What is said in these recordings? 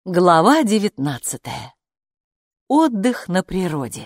Глава 19. Отдых на природе.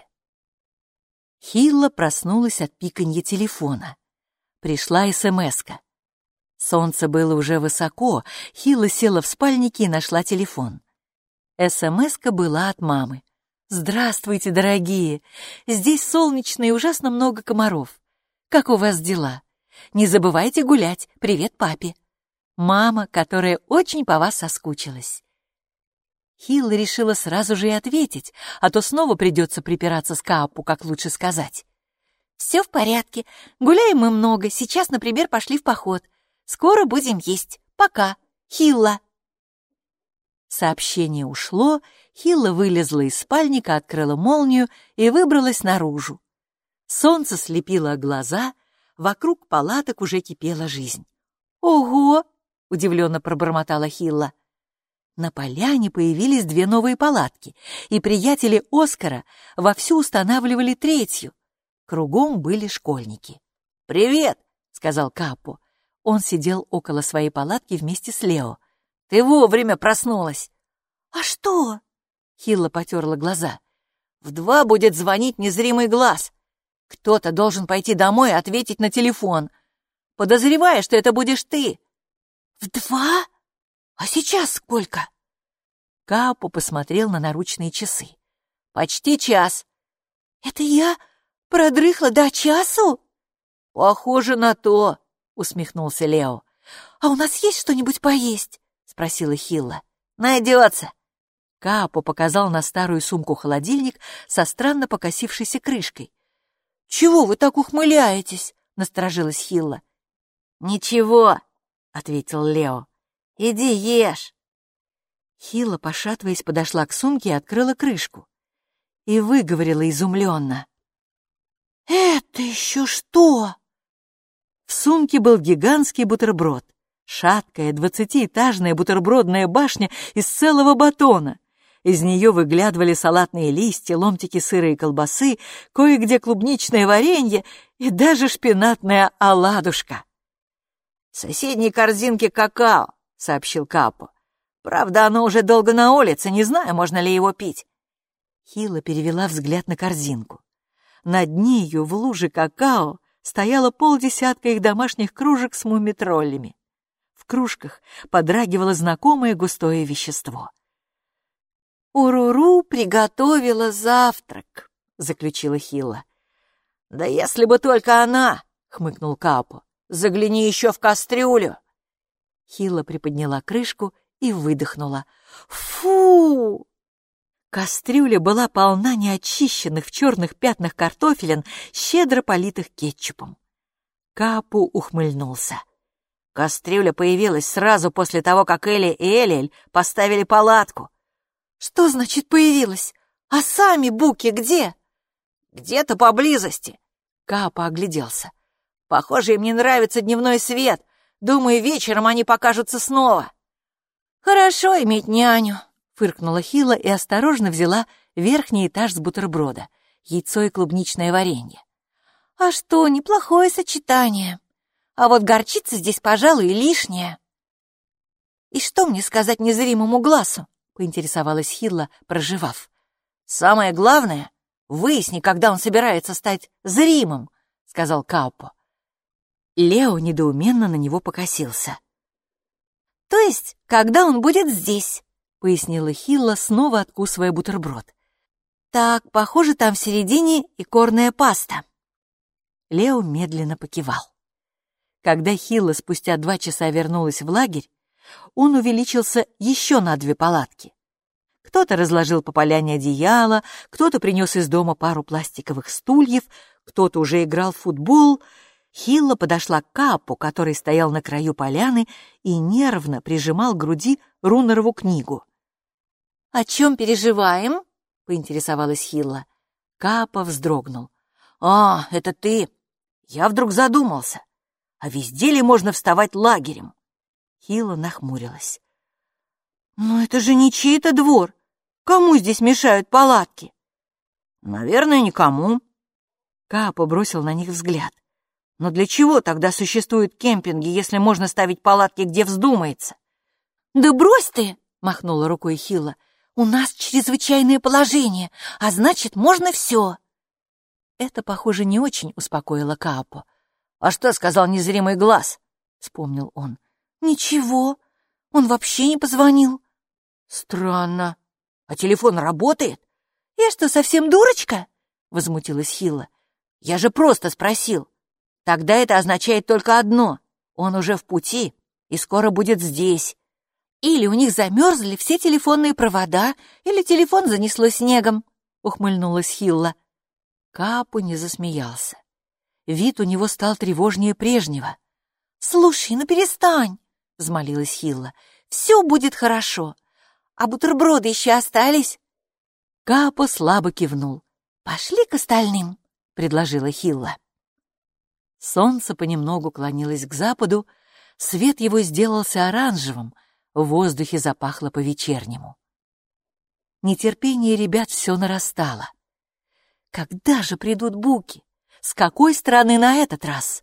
Хилла проснулась от пиканья телефона. Пришла эсэмэска. Солнце было уже высоко, Хилла села в спальнике и нашла телефон. эсэмэска была от мамы. «Здравствуйте, дорогие! Здесь солнечно и ужасно много комаров. Как у вас дела? Не забывайте гулять. Привет папе. Мама, которая очень по вас соскучилась». Хилла решила сразу же и ответить, а то снова придется припираться с Каапу, как лучше сказать. «Все в порядке. Гуляем мы много. Сейчас, например, пошли в поход. Скоро будем есть. Пока. Хилла». Сообщение ушло, Хилла вылезла из спальника, открыла молнию и выбралась наружу. Солнце слепило глаза, вокруг палаток уже кипела жизнь. «Ого!» — удивленно пробормотала Хилла. На поляне появились две новые палатки, и приятели Оскара вовсю устанавливали третью. Кругом были школьники. «Привет!» — сказал Капо. Он сидел около своей палатки вместе с Лео. «Ты вовремя проснулась!» «А что?» — Хилла потерла глаза. «В 2 будет звонить незримый глаз. Кто-то должен пойти домой и ответить на телефон. Подозревая, что это будешь ты». «В 2? А сейчас сколько?» Капо посмотрел на наручные часы. «Почти час». «Это я продрыхла до часу?» «Похоже на то», — усмехнулся Лео. «А у нас есть что-нибудь поесть?» — спросила Хилла. «Найдется». Капо показал на старую сумку-холодильник со странно покосившейся крышкой. «Чего вы так ухмыляетесь?» — насторожилась Хилла. «Ничего», — ответил Лео. «Иди ешь». Хилла, пошатываясь, подошла к сумке и открыла крышку. И выговорила изумленно. «Это еще что?» В сумке был гигантский бутерброд. Шаткая 20-этажная бутербродная башня из целого батона. Из нее выглядывали салатные листья, ломтики сыра и колбасы, кое-где клубничное варенье и даже шпинатная оладушка. «В соседней корзинке какао», — сообщил Капо. «Правда, оно уже долго на улице, не знаю, можно ли его пить». Хилла перевела взгляд на корзинку. На дне ее в луже какао стояло 50 их домашних кружек с мумитроллями. В кружках подрагивало знакомое густое вещество. «Уруру приготовила завтрак», — заключила Хилла. «Да если бы только она», — хмыкнул Капо. «Загляни еще в кастрюлю». Хилла приподняла крышку и выдохнула. «Фу!» Кастрюля была полна неочищенных в черных пятнах картофелин, щедро политых кетчупом. Капу ухмыльнулся. Кастрюля появилась сразу после того, как Элли и Элиэль поставили палатку. «Что значит появилась? А сами буки где?» «Где-то поблизости». Капа огляделся. «Похоже, им не нравится дневной свет. Думаю, вечером они покажутся снова». «Хорошо иметь няню», — фыркнула Хилла и осторожно взяла верхний этаж с бутерброда, яйцо и клубничное варенье. «А что, неплохое сочетание. А вот горчица здесь, пожалуй, лишняя». «И что мне сказать незримому глазу?» — поинтересовалась Хилла, проживав. «Самое главное, выясни, когда он собирается стать зримым», — сказал Капо. Лео недоуменно на него покосился. «То есть, когда он будет здесь?» — пояснила Хилла, снова откусывая бутерброд. «Так, похоже, там в середине икорная паста». Лео медленно покивал. Когда Хилла спустя 2 часа вернулась в лагерь, он увеличился еще на 2 палатки. Кто-то разложил по поляне одеяло, кто-то принес из дома пару пластиковых стульев, кто-то уже играл в футбол. Хилла подошла к Капу, который стоял на краю поляны и нервно прижимал к груди Рунерову книгу. «О чем переживаем?» — поинтересовалась Хилла. Капа вздрогнул. «А, это ты! Я вдруг задумался. А везде ли можно вставать лагерем?» Хилла нахмурилась. «Но это же не чей-то двор. Кому здесь мешают палатки?» «Наверное, никому». Капа бросил на них взгляд. «Но для чего тогда существуют кемпинги, если можно ставить палатки где вздумается?» «Да брось ты!» — махнула рукой Хилла. «У нас чрезвычайное положение, а значит, можно все». Это, похоже, не очень успокоило Каапо. «А что сказал незримый глаз?» — вспомнил он. «Ничего, он вообще не позвонил». «Странно. А телефон работает?» «Я что, совсем дурочка?» — возмутилась Хилла. «Я же просто спросил. Тогда это означает только одно. Он уже в пути и скоро будет здесь. Или у них замерзли все телефонные провода, или телефон занесло снегом», — ухмыльнулась Хилла. Каапо не засмеялся. Вид у него стал тревожнее прежнего. «Слушай, ну перестань!» — взмолилась Хилла. «Все будет хорошо. А бутерброды еще остались?» Каапо слабо кивнул. «Пошли к остальным», — предложила Хилла. Солнце понемногу клонилось к западу, свет его сделался оранжевым, в воздухе запахло по-вечернему. Нетерпение ребят все нарастало. Когда же придут буки? С какой стороны на этот раз?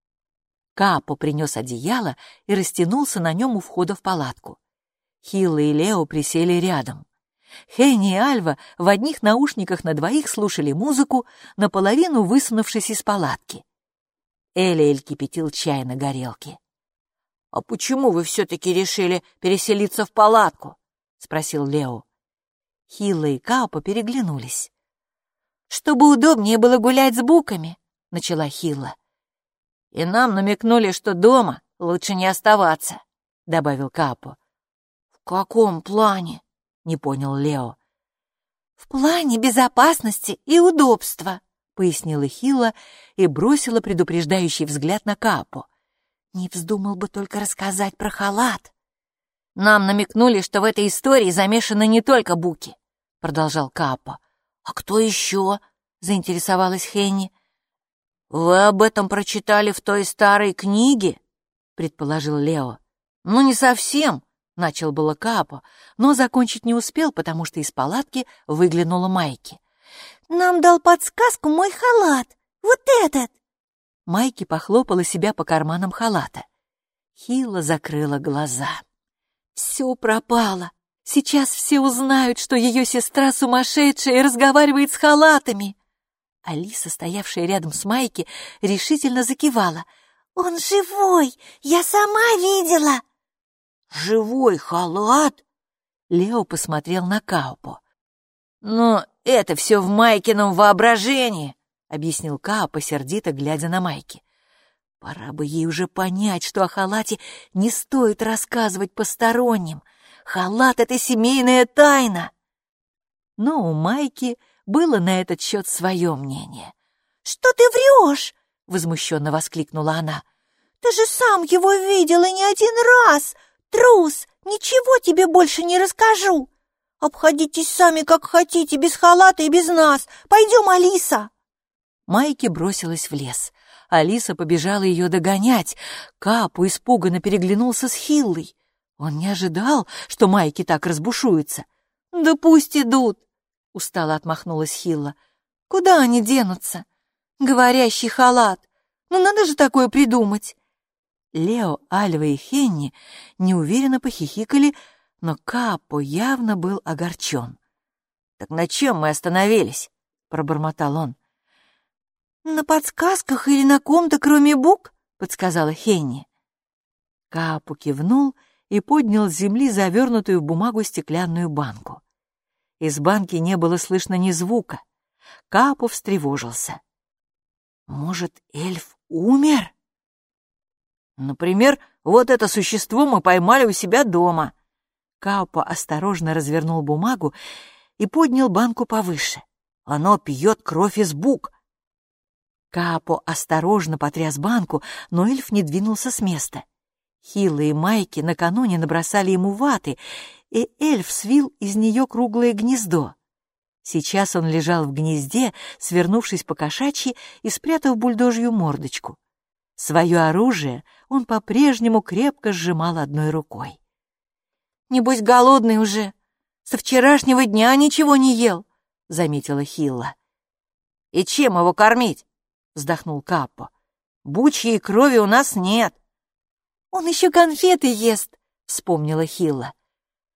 Каапо принес одеяло и растянулся на нем у входа в палатку. Хилла и Лео присели рядом. Хенни и Альва в одних наушниках на двоих слушали музыку, наполовину высунувшись из палатки. Элиэль кипятил чай на горелке. «А почему вы все-таки решили переселиться в палатку?» — спросил Лео. Хилла и Каапо переглянулись. «Чтобы удобнее было гулять с буками», — начала Хилла. «И нам намекнули, что дома лучше не оставаться», — добавил Каапо. «В каком плане?» — не понял Лео. «В плане безопасности и удобства», — пояснила Хилла и бросила предупреждающий взгляд на Каапо. «Не вздумал бы только рассказать про халат». «Нам намекнули, что в этой истории замешаны не только буки», — продолжал Каапо. «А кто еще?» — заинтересовалась Хенни. «Вы об этом прочитали в той старой книге?» — предположил Лео. «Ну, не совсем», — начал было Каапо, но закончить не успел, потому что из палатки выглянула Майки. «Нам дал подсказку мой халат, вот этот!» Майки похлопала себя по карманам халата. Хилла закрыла глаза. «Все пропало. Сейчас все узнают, что ее сестра сумасшедшая и разговаривает с халатами». Алиса, стоявшая рядом с Майки, решительно закивала. «Он живой! Я сама видела!» «Живой халат?» Лео посмотрел на Каапо. «Но это все в Майкином воображении», — объяснил Каапо, сердито глядя на Майки. «Пора бы ей уже понять, что о халате не стоит рассказывать посторонним. Халат — это семейная тайна». Но у Майки было на этот счет свое мнение. «Что ты врешь?» — возмущенно воскликнула она. «Ты же сам его видел и не один раз! Трус! Ничего тебе больше не расскажу! Обходитесь сами, как хотите, без халата и без нас! Пойдем, Алиса!» Майки бросилась в лес. Алиса побежала ее догонять. Каапо испуганно переглянулся с Хиллой. Он не ожидал, что Майки так разбушуется. «Да пусть идут!» — устало отмахнулась Хилла. «Куда они денутся? Говорящий халат! Ну надо же такое придумать!» Лео, Альва и Хенни неуверенно похихикали, но Каапо явно был огорчен. «Так на чем мы остановились?» — пробормотал он. «На подсказках или на ком-то, кроме бук?» — подсказала Хенни. Каапо кивнул и поднял с земли завернутую в бумагу стеклянную банку. Из банки не было слышно ни звука. Каапо встревожился. «Может, эльф умер?» «Например, вот это существо мы поймали у себя дома». Каапо осторожно развернул бумагу и поднял банку повыше. «Оно пьет кровь из бук». Каапо осторожно потряс банку, но эльф не двинулся с места. Хилла и Майки накануне набросали ему ваты, и эльф свил из нее круглое гнездо. Сейчас он лежал в гнезде, свернувшись по-кошачьи и спрятав бульдожью мордочку. Свое оружие он по-прежнему крепко сжимал одной рукой. «Небось, голодный уже. Со вчерашнего дня ничего не ел», — заметила Хилла. «И чем его кормить?» — вздохнул Каапо. «Бучьей крови у нас нет». «Он еще конфеты ест», — вспомнила Хилла.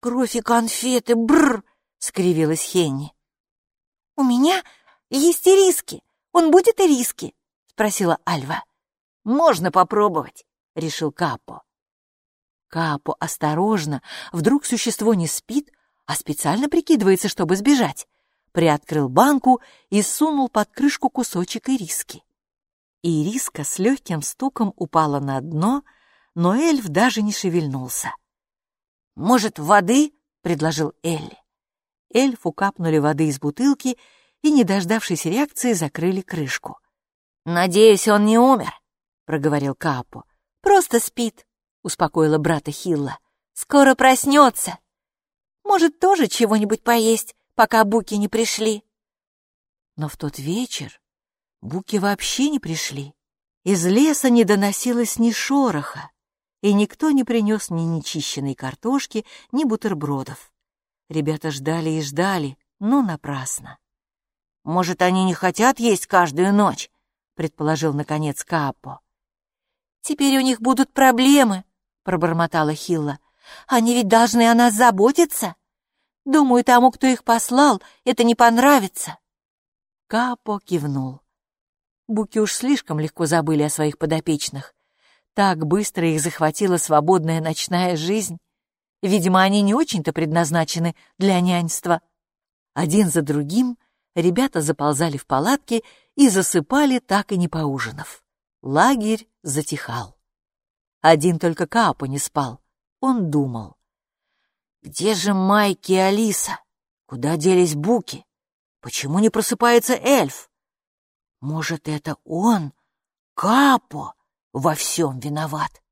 «Кровь и конфеты, бррр!» — скривилась Хенни. «У меня есть ириски. Он будет ириски?» — спросила Альва. «Можно попробовать», — решил Капо. Капо осторожно, вдруг существо не спит, а специально прикидывается, чтобы сбежать, приоткрыл банку и сунул под крышку кусочек ириски. Ириска с легким стуком упала на дно, но эльф даже не шевельнулся. «Может, воды?» — предложил Элли. Эльфу капнули воды из бутылки и, не дождавшись реакции, закрыли крышку. «Надеюсь, он не умер», — проговорил Капо. «Просто спит», — успокоила брата Хилла. «Скоро проснется. Может, тоже чего-нибудь поесть, пока буки не пришли». Но в тот вечер буки вообще не пришли. Из леса не доносилось ни шороха, и никто не принес ни нечищенной картошки, ни бутербродов. Ребята ждали и ждали, но напрасно. «Может, они не хотят есть каждую ночь?» — предположил, наконец, Капо. «Теперь у них будут проблемы», — пробормотала Хилла. «Они ведь должны о нас заботиться. Думаю, тому, кто их послал, это не понравится». Капо кивнул. Буки уж слишком легко забыли о своих подопечных. Так быстро их захватила свободная ночная жизнь. Видимо, они не очень-то предназначены для няньства. Один за другим ребята заползали в палатки и засыпали, так и не поужинав. Лагерь затихал. Один только Капо не спал. Он думал. «Где же Майки и Алиса? Куда делись буки? Почему не просыпается эльф? Может, это он, Капо, во всем виноват?»